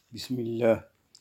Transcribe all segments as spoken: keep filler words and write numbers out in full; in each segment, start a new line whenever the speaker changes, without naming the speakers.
بسم الله.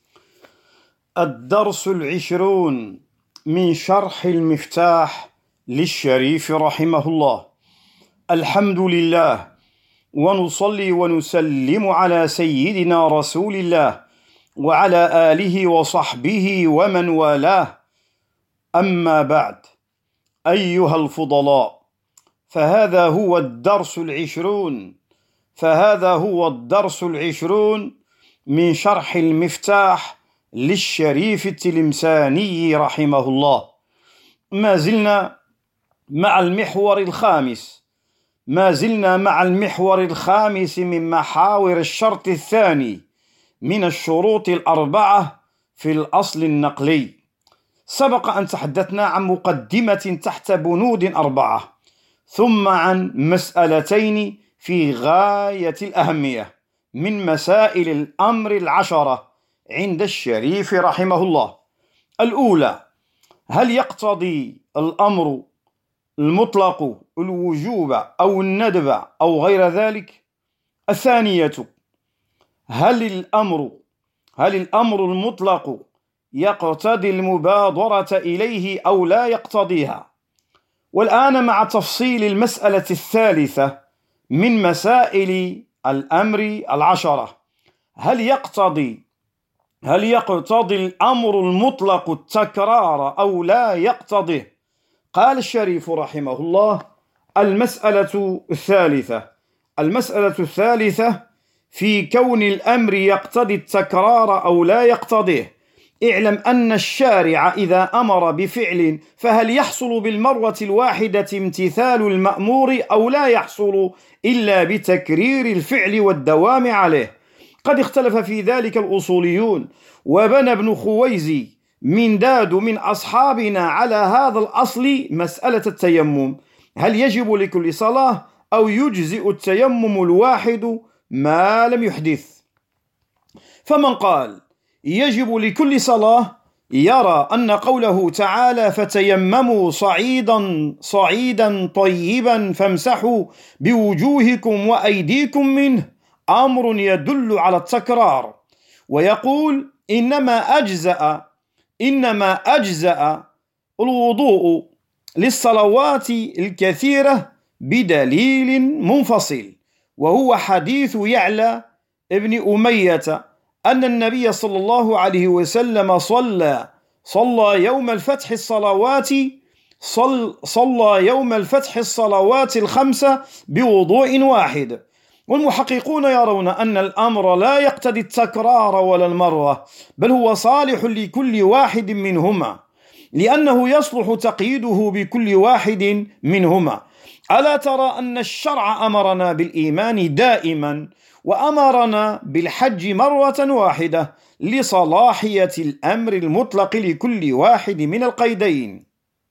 الدرس العشرون من شرح المفتاح للشريف رحمه الله. الحمد لله، ونصلي ونسلم على سيدنا رسول الله وعلى آله وصحبه ومن والاه، أما بعد. أيها الفضلاء، فهذا هو الدرس العشرون فهذا هو الدرس العشرون من شرح المفتاح للشريف التلمساني رحمه الله. ما زلنا مع المحور الخامس ما زلنا مع المحور الخامس من محاور الشرط الثاني من الشروط الأربعة في الأصل النقلي. سبق أن تحدثنا عن مقدمة تحت بنود أربعة، ثم عن مسألتين في غاية الأهمية من مسائل الأمر العشرة عند الشريف رحمه الله. الأولى: هل يقتضي الأمر المطلق الوجوب أو الندب أو غير ذلك؟ الثانية: هل الأمر هل الأمر المطلق يقتضي المبادرة إليه أو لا يقتضيها؟ والآن مع تفصيل المسألة الثالثة من مسائل الأمر العشرة: هل يقتضي هل يقتضي الأمر المطلق التكرار أو لا يقتضيه؟ قال الشريف رحمه الله: المسألة الثالثة المسألة الثالثة في كون الأمر يقتضي التكرار أو لا يقتضيه. اعلم أن الشارع إذا أمر بفعل فهل يحصل بالمرة الواحدة امتثال المأمور أو لا يحصل إلا بتكرير الفعل والدوام عليه؟ قد اختلف في ذلك الأصوليون، وبنى ابن خويزي من داد من أصحابنا على هذا الأصل مسألة التيمم: هل يجب لكل صلاة أو يجزئ التيمم الواحد ما لم يحدث؟ فمن قال يجب لكل صلاة يرى أن قوله تعالى: فتيمموا صعيدا صعيدا طيبا فامسحوا بوجوهكم وأيديكم منه أمر يدل على التكرار، ويقول إنما أجزأ إنما أجزأ الوضوء للصلوات الكثيرة بدليل منفصل، وهو حديث يعلى ابن أمية أن النبي صلى الله عليه وسلم صلى صلى يوم الفتح الصلوات صل صلى يوم الفتح الصلوات الخمسة بوضوء واحد. والمحققون يرون أن الأمر لا يقتضي التكرار ولا المرة، بل هو صالح لكل واحد منهما، لأنه يصلح تقييده بكل واحد منهما. ألا ترى أن الشرع أمرنا بالإيمان دائما وأمرنا بالحج مرة واحدة لصلاحية الأمر المطلق لكل واحد من القيدين؟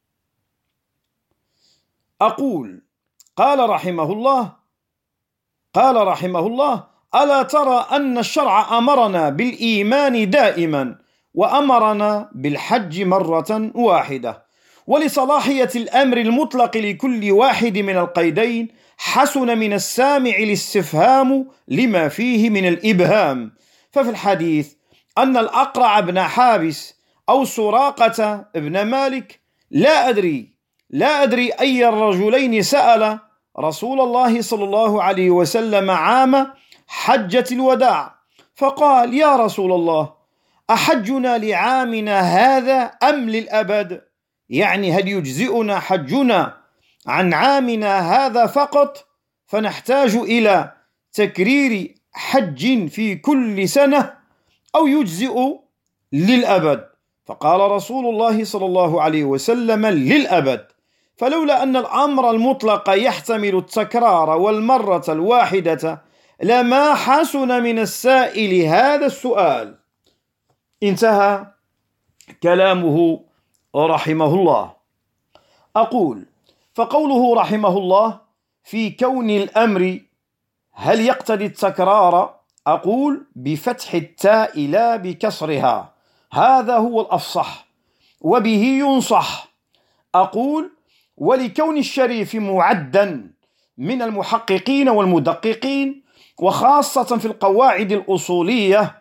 أقول: قال رحمه الله قال رحمه الله ألا ترى أن الشرع أمرنا بالإيمان دائما وأمرنا بالحج مرة واحدة، ولصلاحية الأمر المطلق لكل واحد من القيدين حسن من السامع الاستفهام لما فيه من الإبهام. ففي الحديث أن الأقرع بن حابس أو سراقة بن مالك لا أدري لا أدري أي الرجلين سأل رسول الله صلى الله عليه وسلم عام حجة الوداع، فقال: يا رسول الله، أحجنا لعامنا هذا أم للأبد؟ يعني هل يجزئنا حجنا عن عامنا هذا فقط فنحتاج إلى تكرير حج في كل سنة، أو يجزئ للأبد؟ فقال رسول الله صلى الله عليه وسلم: للأبد. فلولا أن الأمر المطلق يحتمل التكرار والمرة الواحدة لما حسن من السائل هذا السؤال. انتهى كلامه رحمه الله. أقول: فقوله رحمه الله في كون الأمر هل يقتضي التكرار، أقول بفتح التاء لا بكسرها، هذا هو الأفصح وبه ينصح. أقول: ولكون الشريف معدا من المحققين والمدققين، وخاصة في القواعد الأصولية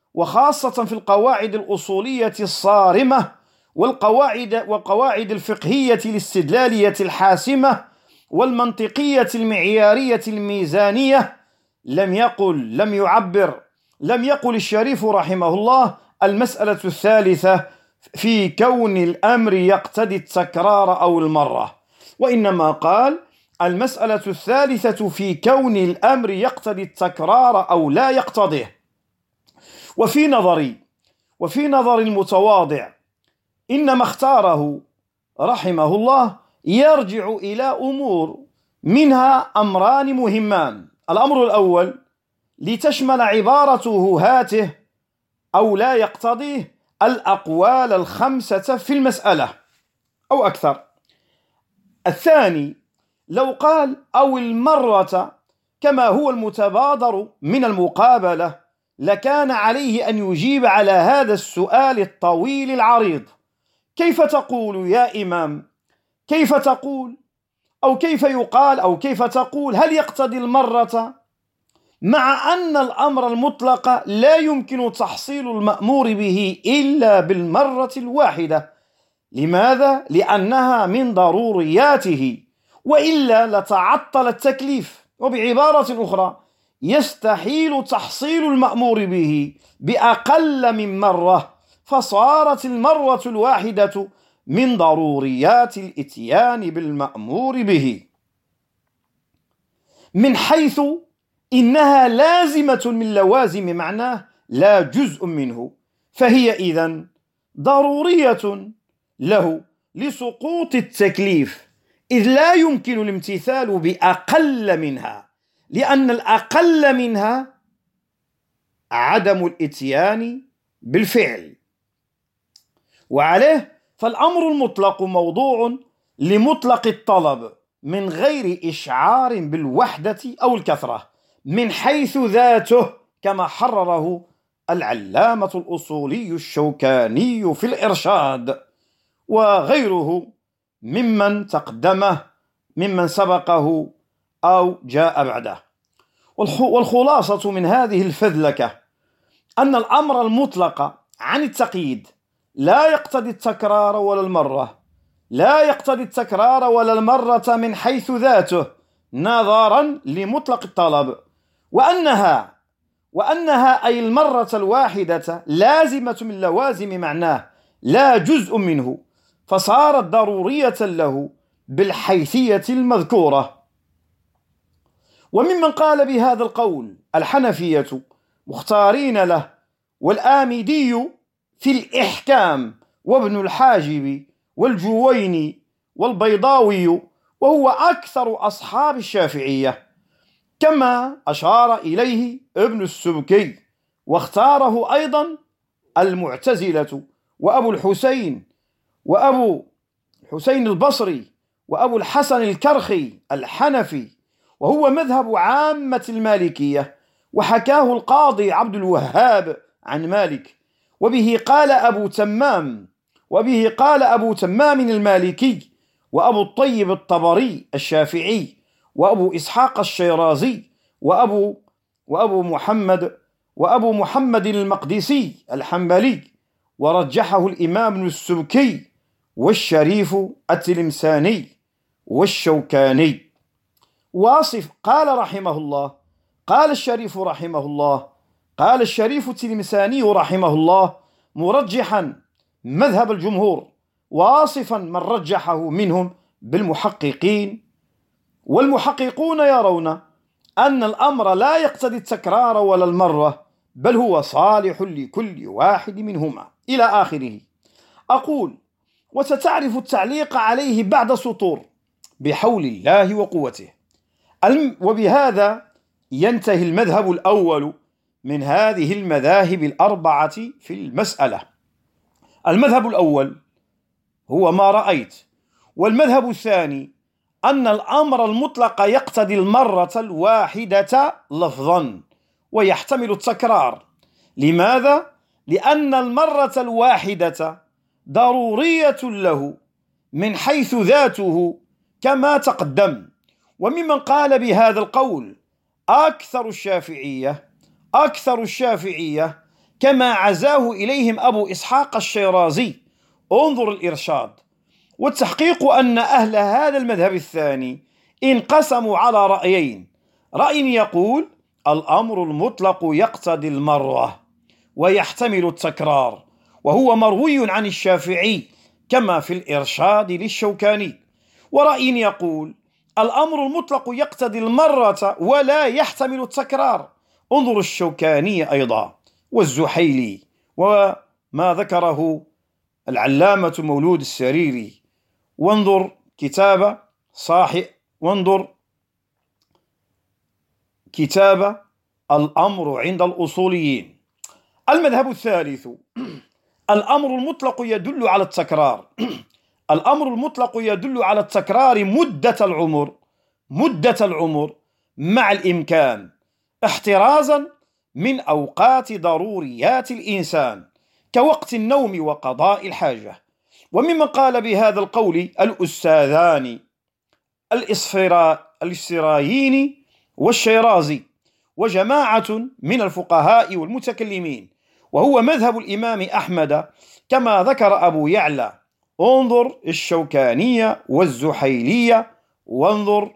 وخاصة في القواعد الأصولية الصارمة والقواعد والقواعد الفقهية الاستدلالية الحاسمة والمنطقية المعيارية الميزانية، لم يقل لم يعبر لم يقل الشريف رحمه الله المسألة الثالثة في كون الأمر يقتضي التكرار أو المرة، وإنما قال المسألة الثالثة في كون الأمر يقتضي التكرار أو لا يقتضيه. وفي نظري وفي نظر المتواضع إنما اختاره رحمه الله يرجع إلى أمور، منها أمران مهمان. الأمر الأول لتشمل عبارته هاته أو لا يقتضيه الأقوال الخمسة في المسألة أو أكثر. الثاني لو قال أو المرة كما هو المتبادر من المقابلة لكان عليه أن يجيب على هذا السؤال الطويل العريض: كيف تقول يا إمام؟ كيف تقول أو كيف يقال أو كيف تقول هل يقتضي المرة، مع أن الأمر المطلق لا يمكن تحصيل المأمور به إلا بالمرة الواحدة؟ لماذا؟ لأنها من ضرورياته، وإلا لتعطل التكليف. وبعبارة أخرى يستحيل تحصيل المأمور به بأقل من مرة، فصارت المرة الواحدة من ضروريات الإتيان بالمأمور به، من حيث إنها لازمة من لوازم معناه لا جزء منه، فهي إذن ضرورية له لسقوط التكليف، إذ لا يمكن الامتثال بأقل منها، لأن الأقل منها عدم الإتيان بالفعل. وعليه فالأمر المطلق موضوع لمطلق الطلب من غير إشعار بالوحدة أو الكثرة من حيث ذاته، كما حرره العلامة الأصولي الشوكاني في الإرشاد وغيره ممن تقدمه ممن سبقه أو جاء بعده. والخلاصة من هذه الفذلكة أن الأمر المطلق عن التقييد لا يقتضي التكرار ولا المرة، لا يقتضي التكرار ولا المرة من حيث ذاته نظرا لمطلق الطلب، وأنها وأنها أي المرة الواحدة لازمة من لوازم معناه لا جزء منه، فصارت ضرورية له بالحيثية المذكورة. وممن قال بهذا القول الحنفية مختارين له والآمدي في الإحكام وابن الحاجب والجويني والبيضاوي، وهو أكثر أصحاب الشافعية، كما أشار إليه ابن السبكي، واختاره أيضا المعتزلة وأبو الحسين وأبو الحسين البصري وأبو الحسن الكرخي الحنفي، وهو مذهب عامة المالكية، وحكاه القاضي عبد الوهاب عن مالك. وبه قال أبو تمام وبه قال أبو تمام المالكي وأبو الطيب الطبري الشافعي وأبو إسحاق الشيرازي وأبو وأبو محمد وأبو محمد المقدسي الحنبلي، ورجحه الإمام ابن السبكي والشريف التلمساني والشوكاني. واصف قال رحمه الله قال الشريف رحمه الله قال الشريف التلمساني رحمه الله مرجحا مذهب الجمهور، واصفا من رجحه منهم بالمحققين. والمحققون يرون أن الأمر لا يقتضي التكرار ولا المرة، بل هو صالح لكل واحد منهما إلى آخره. أقول وستعرف التعليق عليه بعد سطور بحول الله وقوته. وبهذا ينتهي المذهب الأول من هذه المذاهب الأربعة في المسألة. المذهب الأول هو ما رأيت، والمذهب الثاني أن الأمر المطلق يقتضي المرة الواحدة لفظا ويحتمل التكرار. لماذا؟ لأن المرة الواحدة ضرورية له من حيث ذاته كما تقدم. وممن قال بهذا القول أكثر الشافعية أكثر الشافعية كما عزاه إليهم أبو إسحاق الشيرازي. انظر الإرشاد. والتحقيق أن أهل هذا المذهب الثاني انقسموا على رأيين: رأي يقول الأمر المطلق يقتضي المروة ويحتمل التكرار، وهو مروي عن الشافعي كما في الإرشاد للشوكاني. ورأي يقول الأمر المطلق يقتضي المرة ولا يحتمل التكرار، انظر الشوكاني أيضا والزحيلي، وما ذكره العلامة مولود السريري. وانظر كتاب صاحب وانظر كتاب الأمر عند الأصوليين. المذهب الثالث: الأمر المطلق يدل على التكرار. الأمر المطلق يدل على التكرار مدة العمر مدة العمر مع الإمكان، احترازا من أوقات ضروريات الإنسان كوقت النوم وقضاء الحاجة. وممن قال بهذا القول الأستاذان الإسفرايني والشيرازي وجماعة من الفقهاء والمتكلمين، وهو مذهب الإمام أحمد كما ذكر أبو يعلى. انظر الشوكانية والزحيلية، وانظر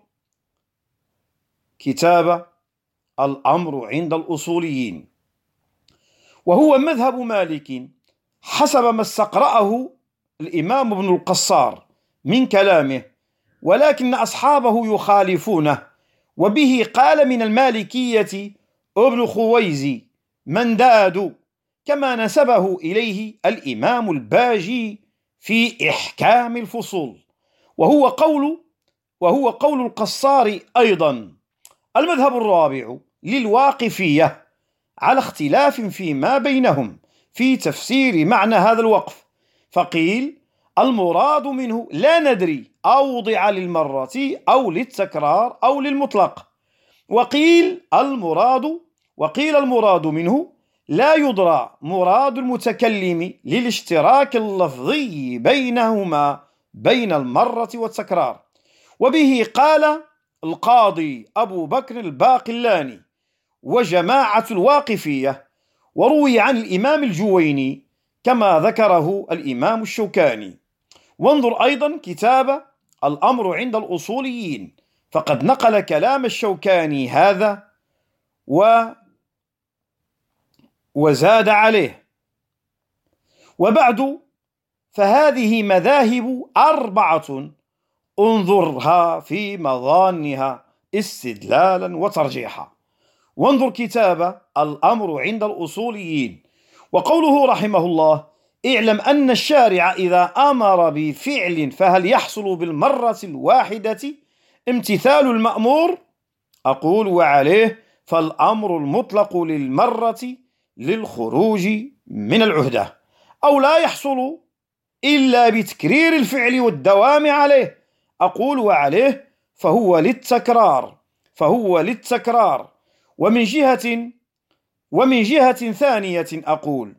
كتاب الأمر عند الأصوليين. وهو مذهب مالك حسب ما استقرأه الإمام ابن القصار من كلامه، ولكن أصحابه يخالفونه. وبه قال من المالكية ابن خويزي منداد، كما نسبه إليه الإمام الباجي في إحكام الفصول، وهو قول وهو قول القصار أيضا. المذهب الرابع للواقفية على اختلاف فيما بينهم في تفسير معنى هذا الوقف، فقيل المراد منه لا ندري أوضع للمرة أو للتكرار أو للمطلق، وقيل المراد وقيل المراد منه لا يدرى مراد المتكلم للاشتراك اللفظي بينهما بين المرة والتكرار. وبه قال القاضي أبو بكر الباقلاني وجماعة الواقفية، وروي عن الإمام الجويني كما ذكره الإمام الشوكاني. وانظر أيضا كتاب الأمر عند الأصوليين، فقد نقل كلام الشوكاني هذا و وزاد عليه. وبعد فهذه مذاهب أربعة انظرها في مظانها استدلالا وترجيحا. وانظر كتاب الأمر عند الأصوليين. وقوله رحمه الله: اعلم أن الشارع إذا أمر بفعل فهل يحصل بالمرة الواحدة امتثال المأمور؟ أقول وعليه فالأمر المطلق للمرة للخروج من العهدة، أو لا يحصل إلا بتكرير الفعل والدوام عليه. أقول وعليه فهو للتكرار فهو للتكرار ومن جهة ومن جهة ثانية أقول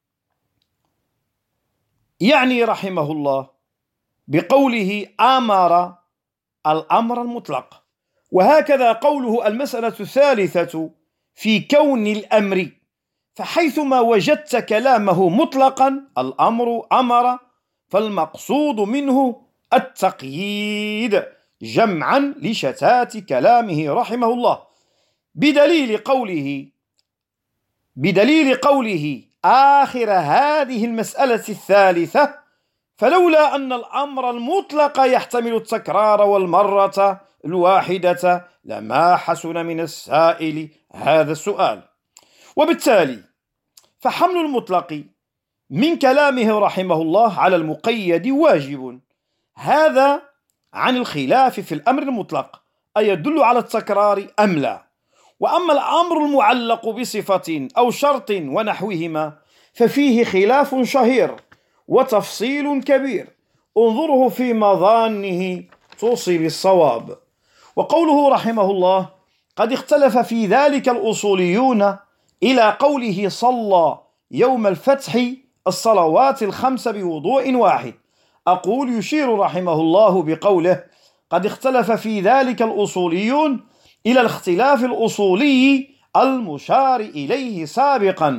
يعني رحمه الله بقوله أمر الأمر المطلق. وهكذا قوله المسألة الثالثة في كون الأمر، فحيثما وجدت كلامه مطلقا الأمر أمر فالمقصود منه التقييد جمعا لشتات كلامه رحمه الله، بدليل قوله بدليل قوله آخر هذه المسألة الثالثة: فلولا أن الأمر المطلق يحتمل التكرار والمرة الواحدة لما حسن من السائل هذا السؤال. وبالتالي فحمل المطلق من كلامه رحمه الله على المقيد واجب، هذا عن الخلاف في الأمر المطلق أيدل على التكرار أم لا. وأما الأمر المعلق بصفة أو شرط ونحوهما ففيه خلاف شهير وتفصيل كبير، انظره في مظانه توصل الصواب. وقوله رحمه الله: قد اختلف في ذلك الأصوليون إلى قوله صلى يوم الفتح الصلوات الخمس بوضوء واحد. أقول يشير رحمه الله بقوله: قد اختلف في ذلك الأصوليون إلى الاختلاف الأصولي المشار إليه سابقا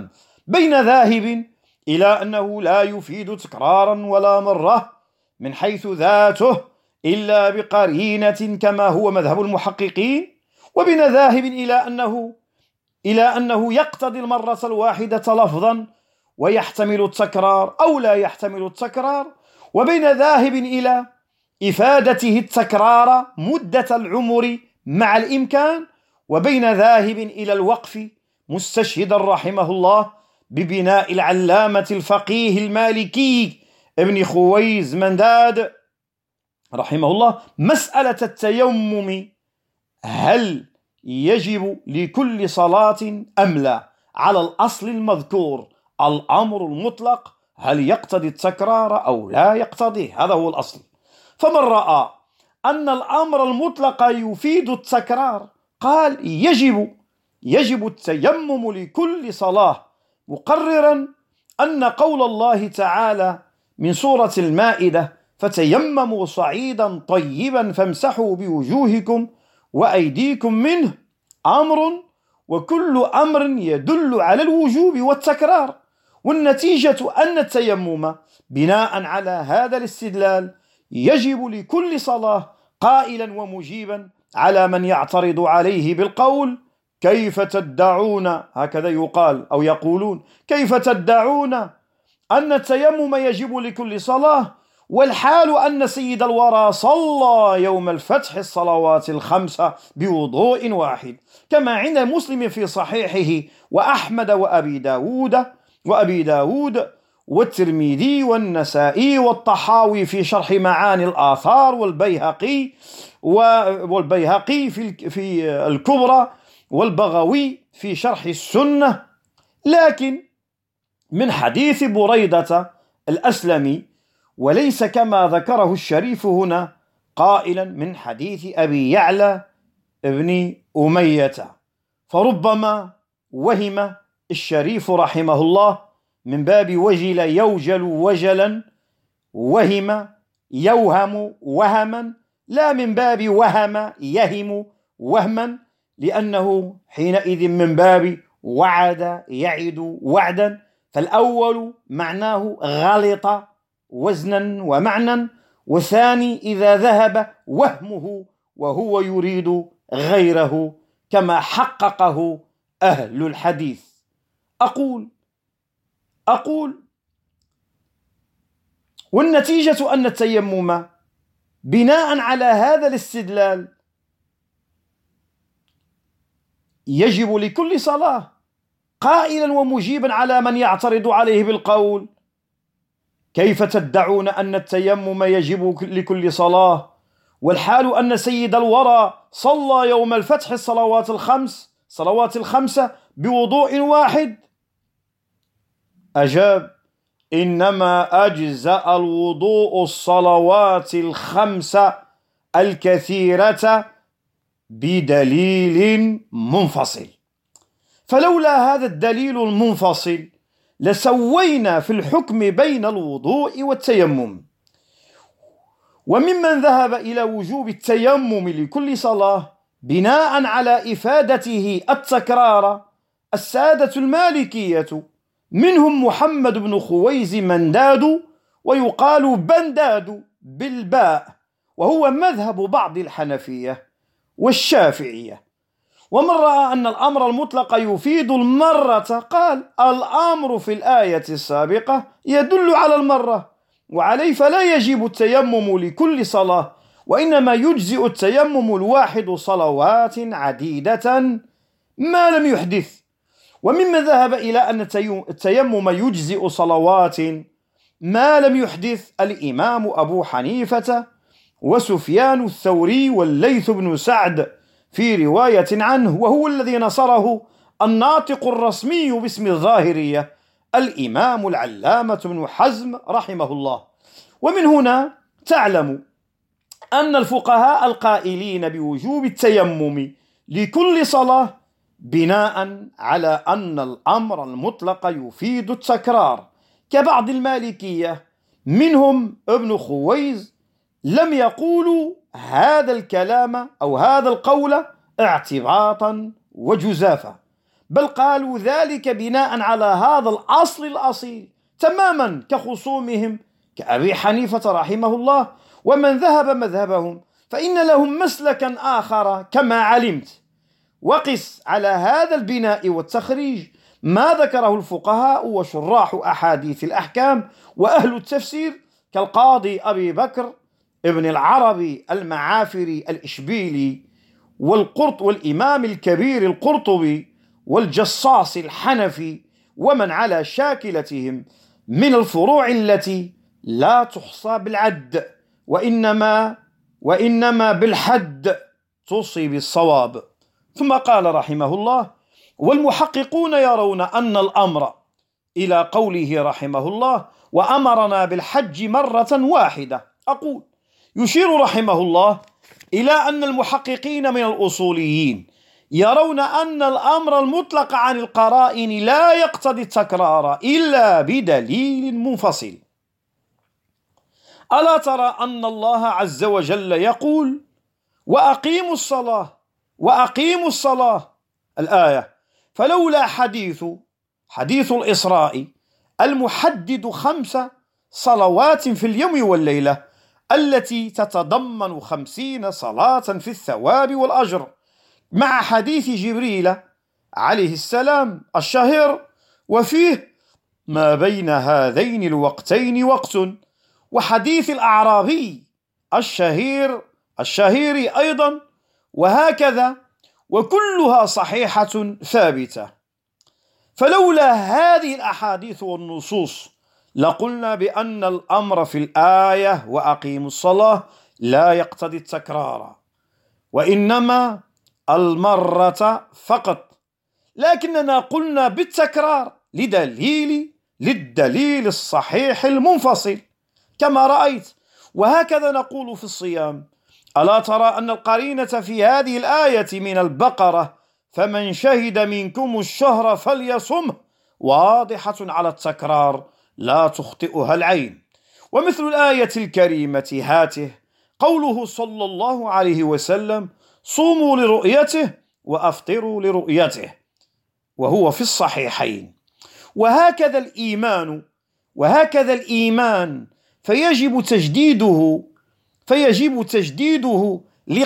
بين ذاهب إلى أنه لا يفيد تكرارا ولا مرة من حيث ذاته إلا بقرينة كما هو مذهب المحققين، وبين ذاهب إلى أنه إلى أنه يقتضي المرة الواحدة لفظا ويحتمل التكرار أو لا يحتمل التكرار، وبين ذاهب إلى إفادته التكرار مدة العمر مع الإمكان، وبين ذاهب إلى الوقف مستشهدا رحمه الله ببناء العلامة الفقيه المالكي ابن خويز منداد رحمه الله مسألة التيمم، هل يجب لكل صلاة أم لا، على الأصل المذكور الأمر المطلق هل يقتضي التكرار أو لا يقتضيه، هذا هو الأصل. فمن رأى أن الأمر المطلق يفيد التكرار قال يجب يجب التيمم لكل صلاة، مقررا أن قول الله تعالى من سورة المائدة فتيمموا صعيدا طيبا فامسحوا بوجوهكم وأيديكم منه أمر، وكل أمر يدل على الوجوب والتكرار، والنتيجة أن التيمم بناء على هذا الاستدلال يجب لكل صلاة، قائلا ومجيبا على من يعترض عليه بالقول كيف تدعون، هكذا يقال أو يقولون كيف تدعون أن التيمم يجب لكل صلاة والحال أن سيد الورى صلى يوم الفتح الصلوات الخمسة بوضوء واحد، كما عند مسلم في صحيحه وأحمد وأبي داود وأبي داود والترمذي والنسائي والطحاوي في شرح معاني الآثار والبيهقي والبيهقي في في الكبرى والبغوي في شرح السنة، لكن من حديث بريدة الأسلمي، وليس كما ذكره الشريف هنا قائلا من حديث أبي يعلى ابن أمية، فربما وهم الشريف رحمه الله من باب وجل يوجل وجلا، وهم يوهم وهما، لا من باب وهم يهم وهما، لأنه حينئذ من باب وعد يعد وعدا، فالأول معناه غلط وزنا ومعنى، والثاني إذا ذهب وهمه وهو يريد غيره كما حققه أهل الحديث. أقول أقول والنتيجة أن التيمم بناء على هذا الاستدلال يجب لكل صلاة، قائلا ومجيبا على من يعترض عليه بالقول كيف تدعون أن التيمم يجب لكل صلاة والحال أن سيد الورى صلى يوم الفتح الصلوات الخمس صلوات الخمسة بوضوء واحد. أجاب إنما أجزأ الوضوء الصلوات الخمسة الكثيرة بدليل منفصل، فلولا هذا الدليل المنفصل لسوينا في الحكم بين الوضوء والتيمم. وممن ذهب إلى وجوب التيمم لكل صلاة بناء على إفادته التكرار السادة المالكية، منهم محمد بن خويز منداد ويقال بنداد بالباء، وهو مذهب بعض الحنفية والشافعية. ومن رأى أن الأمر المطلق يفيد المرة قال الأمر في الآية السابقة يدل على المرة، وعليه فلا يجب التيمم لكل صلاة، وإنما يجزئ التيمم الواحد صلوات عديدة ما لم يحدث. وممن ذهب إلى أن التيمم يجزئ صلوات ما لم يحدث الإمام أبو حنيفة وسفيان الثوري والليث بن سعد في رواية عنه، وهو الذي نصره الناطق الرسمي باسم الظاهرية الإمام العلامة بن حزم رحمه الله. ومن هنا تعلم أن الفقهاء القائلين بوجوب التيمم لكل صلاة بناء على أن الأمر المطلق يفيد التكرار كبعض المالكية منهم ابن خويز لم يقولوا هذا الكلام أو هذا القول اعتباطا وجزافا، بل قالوا ذلك بناء على هذا الأصل الأصيل تماما كخصومهم كأبي حنيفة رحمه الله ومن ذهب مذهبهم، فإن لهم مسلكا آخر كما علمت. وقس على هذا البناء والتخريج ما ذكره الفقهاء وشراح أحاديث الأحكام وأهل التفسير كالقاضي أبي بكر ابن العربي المعافري الإشبيلي والقرط والإمام الكبير القرطبي والجصاص الحنفي ومن على شاكلتهم من الفروع التي لا تحصى بالعد، وإنما وإنما بالحد تصيب الصواب. ثم قال رحمه الله: والمحققون يرون أن الأمر إلى قوله رحمه الله: وأمرنا بالحج مرة واحدة. أقول يشير رحمه الله إلى أن المحققين من الأصوليين يرون أن الأمر المطلق عن القرائن لا يقتضي التكرار إلا بدليل منفصل. ألا ترى أن الله عز وجل يقول: وأقيموا الصلاة وأقيموا الصلاة الآية، فلولا حديث حديث الإسراء المحدد خمس صلوات في اليوم والليلة التي تتضمن خمسين صلاة في الثواب والأجر، مع حديث جبريل عليه السلام الشهير وفيه ما بين هذين الوقتين وقت، وحديث الأعرابي الشهير الشهير أيضا، وهكذا، وكلها صحيحة ثابتة. فلولا هذه الأحاديث والنصوص لقلنا بأن الأمر في الآية وأقيموا الصلاة لا يقتضي التكرار وإنما المرة فقط، لكننا قلنا بالتكرار لدليل للدليل الصحيح المنفصل كما رأيت. وهكذا نقول في الصيام: ألا ترى أن القرينة في هذه الآية من البقرة فمن شهد منكم الشهر فليصمه واضحة على التكرار لا تخطئها العين. ومثل الآية الكريمة هاته قوله صلى الله عليه وسلم: صوموا لرؤيته وأفطروا لرؤيته، وهو في الصحيحين. وهكذا الإيمان وهكذا الإيمان فيجب تجديده فيجب تجديده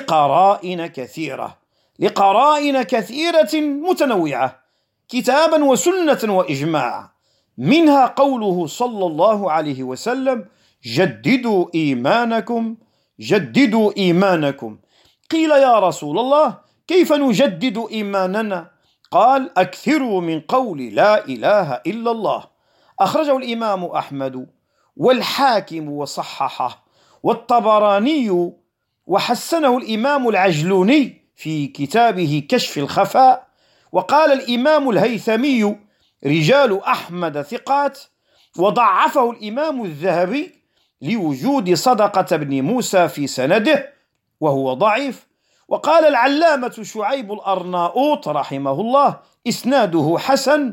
لقرائن كثيرة لقرائن كثيرة متنوعة كتابا وسنة وإجماع، منها قوله صلى الله عليه وسلم: جددوا إيمانكم جددوا إيمانكم. قيل: يا رسول الله كيف نجدد إيماننا؟ قال: أكثروا من قول لا إله إلا الله. أخرجه الإمام أحمد والحاكم وصححه والطبراني وحسنه الإمام العجلوني في كتابه كشف الخفاء. وقال الإمام الهيثمي: رجال أحمد ثقات، وضعفه الإمام الذهبي لوجود صدقة بن موسى في سنده وهو ضعيف. وقال العلامة شعيب الأرناؤوط رحمه الله: إسناده حسن،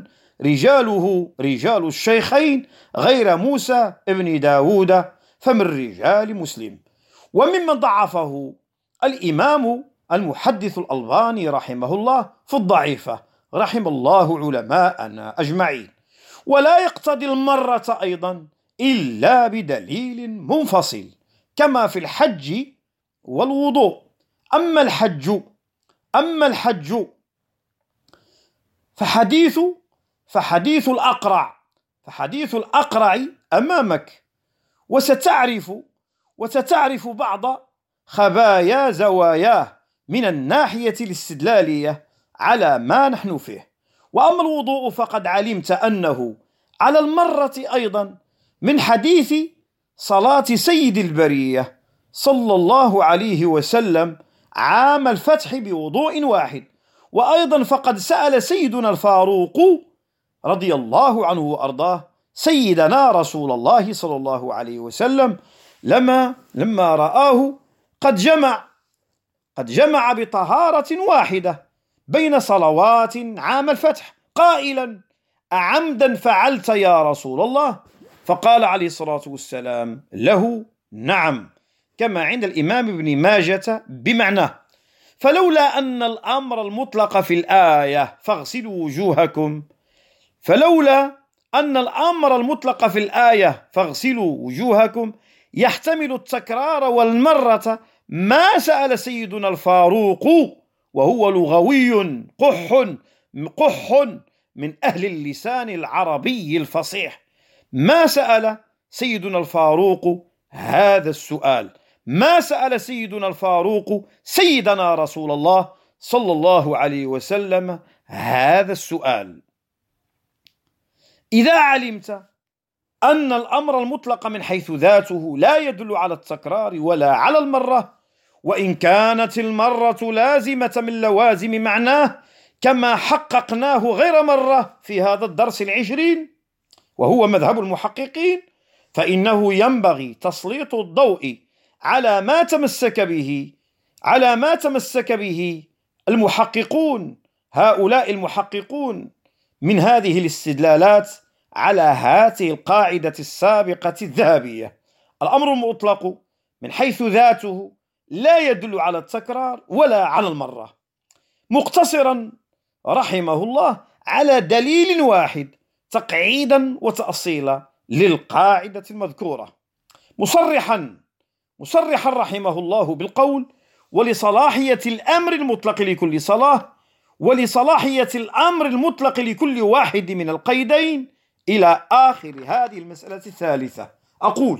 رجاله رجال الشيخين غير موسى ابن داود فمن رجال مسلم. وممن ضعفه الإمام المحدث الألباني رحمه الله في الضعيفة، رحم الله علماءنا أجمعين. ولا يقتضي المرة أيضا إلا بدليل منفصل كما في الحج والوضوء. أما الحج أما الحج فحديث فحديث الأقرع فحديث الأقرع أمامك، وستعرف وستعرف بعض خبايا زواياه من الناحية الاستدلالية على ما نحن فيه. وأما الوضوء فقد علمت أنه على المرة أيضا من حديث صلاة سيد البرية صلى الله عليه وسلم عام الفتح بوضوء واحد. وأيضا فقد سأل سيدنا الفاروق رضي الله عنه وأرضاه سيدنا رسول الله صلى الله عليه وسلم لما لما رآه قد جمع قد جمع بطهارة واحدة بين صلوات عام الفتح قائلا: أعمدا فعلت يا رسول الله؟ فقال عليه الصلاة والسلام له: نعم، كما عند الإمام ابن ماجة بمعناه. فلولا أن الأمر المطلق في الآية فاغسلوا وجوهكم فلولا أن الأمر المطلق في الآية فاغسلوا وجوهكم يحتمل التكرار والمرة ما سأل سيدنا الفاروق وهو لغوي قح قح من أهل اللسان العربي الفصيح. ما سأل سيدنا الفاروق هذا السؤال، ما سأل سيدنا الفاروق سيدنا رسول الله صلى الله عليه وسلم هذا السؤال. إذا علمت أن الأمر المطلق من حيث ذاته لا يدل على التكرار ولا على المرة، وإن كانت المرة لازمة من لوازم معناه كما حققناه غير مرة في هذا الدرس العشرين وهو مذهب المحققين، فإنه ينبغي تسليط الضوء على ما تمسك به على ما تمسك به المحققون هؤلاء المحققون من هذه الاستدلالات على هذه القاعدة السابقة الذهبية: الأمر المطلق من حيث ذاته لا يدل على التكرار ولا على المرة، مقتصرا رحمه الله على دليل واحد تقعيدا وتأصيلا للقاعدة المذكورة، مصرحا مصرحا رحمه الله بالقول: ولصلاحية الأمر المطلق لكل صلاة ولصلاحية الأمر المطلق لكل واحد من القيدين إلى آخر هذه المسألة الثالثة. أقول: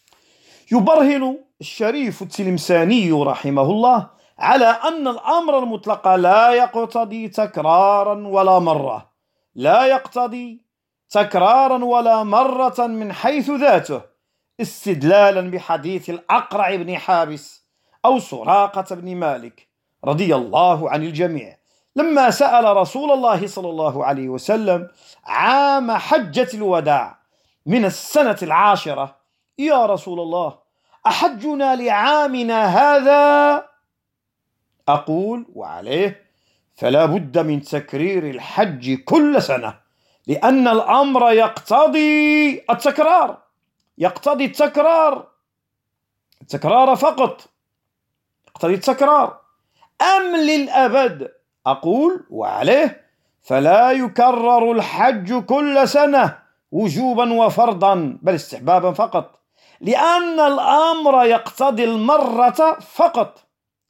يبرهن الشريف التلمساني رحمه الله على أن الأمر المطلق لا يقتضي تكرارا ولا مرة لا يقتضي تكرارا ولا مرة من حيث ذاته، استدلالا بحديث الأقرع بن حابس أو سراقة بن مالك رضي الله عن الجميع لما سأل رسول الله صلى الله عليه وسلم عام حجة الوداع من السنة العاشرة: يا رسول الله، أحجنا لعامنا هذا؟ أقول وعليه فلا بد من تكرير الحج كل سنة، لأن الأمر يقتضي التكرار يقتضي التكرار التكرار فقط يقتضي التكرار أم للأبد؟ أقول وعليه فلا يكرر الحج كل سنة وجوبا وفرضا بل استحبابا فقط، لأن الأمر يقتضي المرة فقط.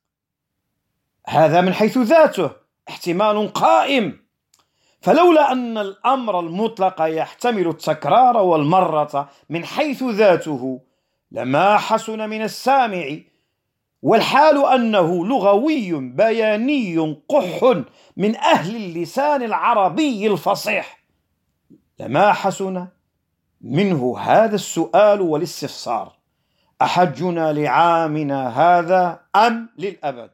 هذا من حيث ذاته احتمال قائم، فلولا أن الأمر المطلق يحتمل التكرار والمرة من حيث ذاته لما حسن من السامع، والحال أنه لغوي بياني قح من أهل اللسان العربي الفصيح، لما حسن منه هذا السؤال والاستفسار: أحجنا لعامنا هذا أم للأبد؟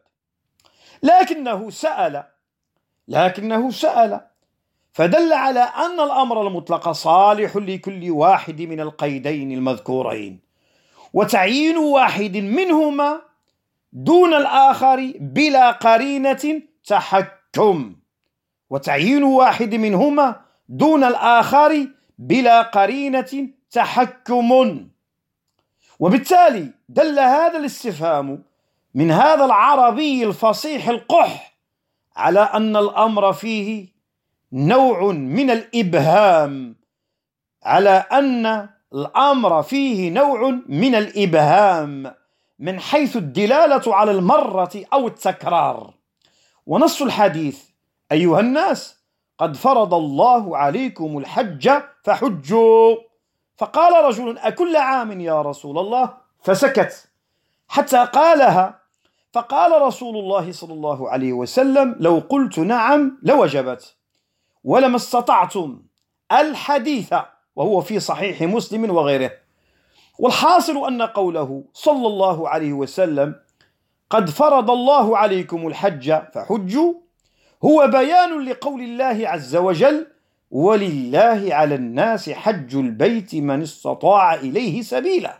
لكنه سأل لكنه سأل فدل على أن الأمر المطلق صالح لكل واحد من القيدين المذكورين، وتعيين واحد منهما دون الآخر بلا قرينة تحكم وتعيين واحد منهما دون الآخر بلا قرينة تحكم وبالتالي دل هذا الاستفهام من هذا العربي الفصيح القح على أن الأمر فيه نوع من الإبهام على أن الأمر فيه نوع من الإبهام من حيث الدلالة على المرة أو التكرار. ونص الحديث: أيها الناس قد فرض الله عليكم الحج فحجوا. فقال رجل: أكل عام يا رسول الله؟ فسكت حتى قالها، فقال رسول الله صلى الله عليه وسلم: لو قلت نعم لوجبت ولما استطعتم الحديث، وهو في صحيح مسلم وغيره. والحاصل أن قوله صلى الله عليه وسلم قد فرض الله عليكم الحج فحجوا هو بيان لقول الله عز وجل: ولله على الناس حج البيت من استطاع إليه سبيلا.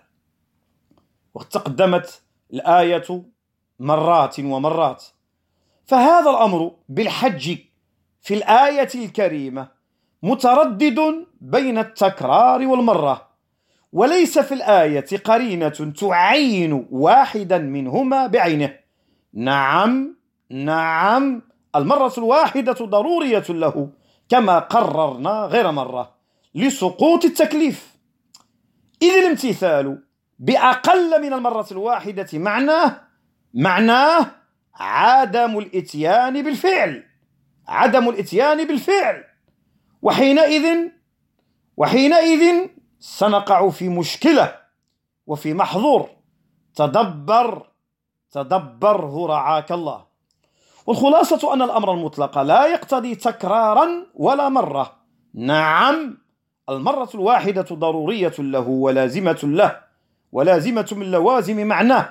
وتقدمت الآية مرات ومرات، فهذا الأمر بالحج في الآية الكريمة متردد بين التكرار والمرة، وليس في الآية قرينة تعين واحدا منهما بعينه. نعم نعم، المرة الواحدة ضرورية له كما قررنا غير مرة لسقوط التكليف. إذ الامتثال بأقل من المرة الواحدة معناه معناه عدم الإتيان بالفعل عدم الإتيان بالفعل وحينئذ وحينئذ سنقع في مشكلة وفي محظور. تدبر تدبره رعاك الله. والخلاصة أن الأمر المطلق لا يقتضي تكرارا ولا مرة. نعم، المرة الواحدة ضرورية له ولازمة له ولازمة من لوازم معناه،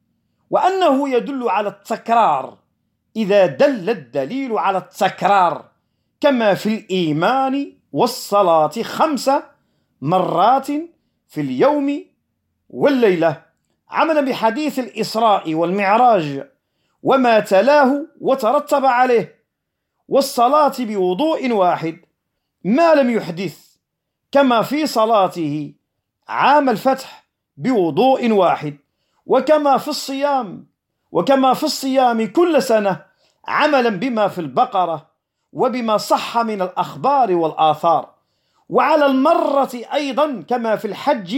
وأنه يدل على التكرار إذا دل الدليل على التكرار، كما في الإيمان والصلاة خمس مرات في اليوم والليلة، عملا بحديث الإسراء والمعراج وما تلاه وترتب عليه، والصلاة بوضوء واحد ما لم يحدث، كما في صلاته عام الفتح بوضوء واحد، وكما في الصيام وكما في الصيام كل سنة عملا بما في البقرة وبما صح من الأخبار والآثار، وعلى المرة أيضا كما في الحج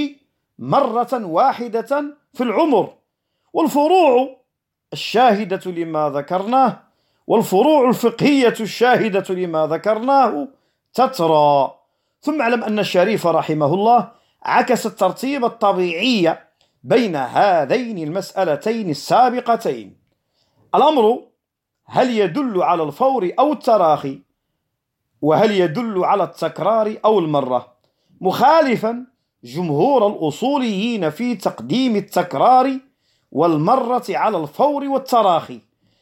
مرة واحدة في العمر. والفروع الشاهدة لما ذكرناه والفروع الفقهية الشاهدة لما ذكرناه تترى. ثم اعلم أن الشريف رحمه الله عكس الترتيب الطبيعي بين هذين المسألتين السابقتين. الأمر هل يدل على الفور أو التراخي، وهل يدل على التكرار أو المرة، مخالفا جمهور الأصوليين في تقديم التكرار والمرة على الفور والتراخي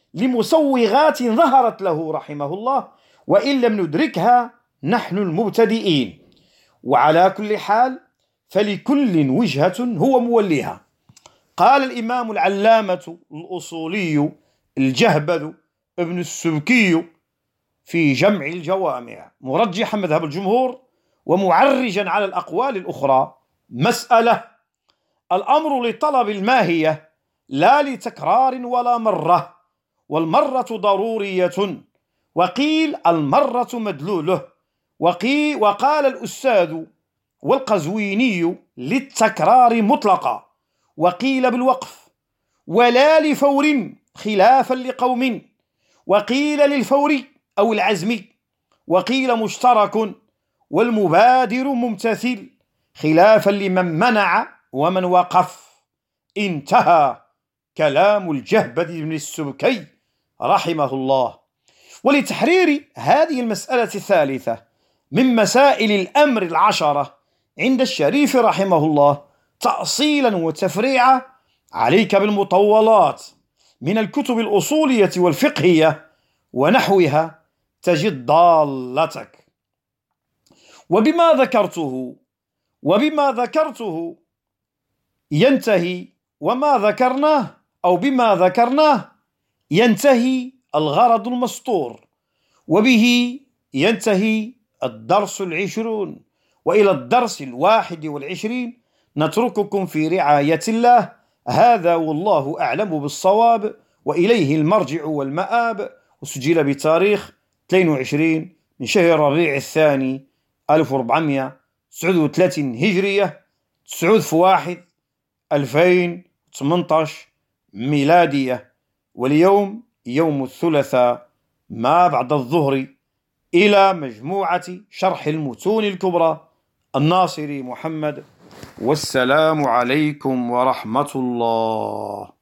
لمسوغات ظهرت له رحمه الله، وإن لم ندركها نحن المبتدئين. وعلى كل حال فلكل وجهة هو موليها. قال الإمام العلامة الأصولي الجهبذ ابن السبكي في جمع الجوامع مرجحا مذهب الجمهور ومعرجا على الأقوال الأخرى: مسألة الأمر لطلب الماهية لا لتكرار ولا مرة، والمرة ضرورية، وقيل المرة مدلوله، وقيل وقال الأستاذ والقزويني للتكرار مطلقا، وقيل بالوقف ولا لفور خلافا لقوم، وقيل للفور أو العزم، وقيل مشترك والمبادر ممتثل خلافا لمن منع ومن وقف. انتهى كلام الجهبذ بن السبكي رحمه الله. ولتحرير هذه المسألة الثالثة من مسائل الأمر العشرة عند الشريف رحمه الله تأصيلا وتفريعا، عليك بالمطولات من الكتب الأصولية والفقهية ونحوها تجد ضالتك. وبما ذكرته وبما ذكرته ينتهي وما ذكرناه أو بما ذكرناه ينتهي الغرض المسطور، وبه ينتهي الدرس العشرون، وإلى الدرس الواحد والعشرين نترككم في رعاية الله. هذا والله أعلم بالصواب، وإليه المرجع والمآب. وسجل بتاريخ اثنين وعشرين من شهر ربيع الثاني ألف وأربعمائة وتسعة وثلاثين هجرية، تسعة في واحد ألفين وثمانية عشر ميلادية، واليوم يوم الثلاثاء ما بعد الظهر. إلى مجموعة شرح المتون الكبرى الناصري محمد، والسلام عليكم ورحمة الله.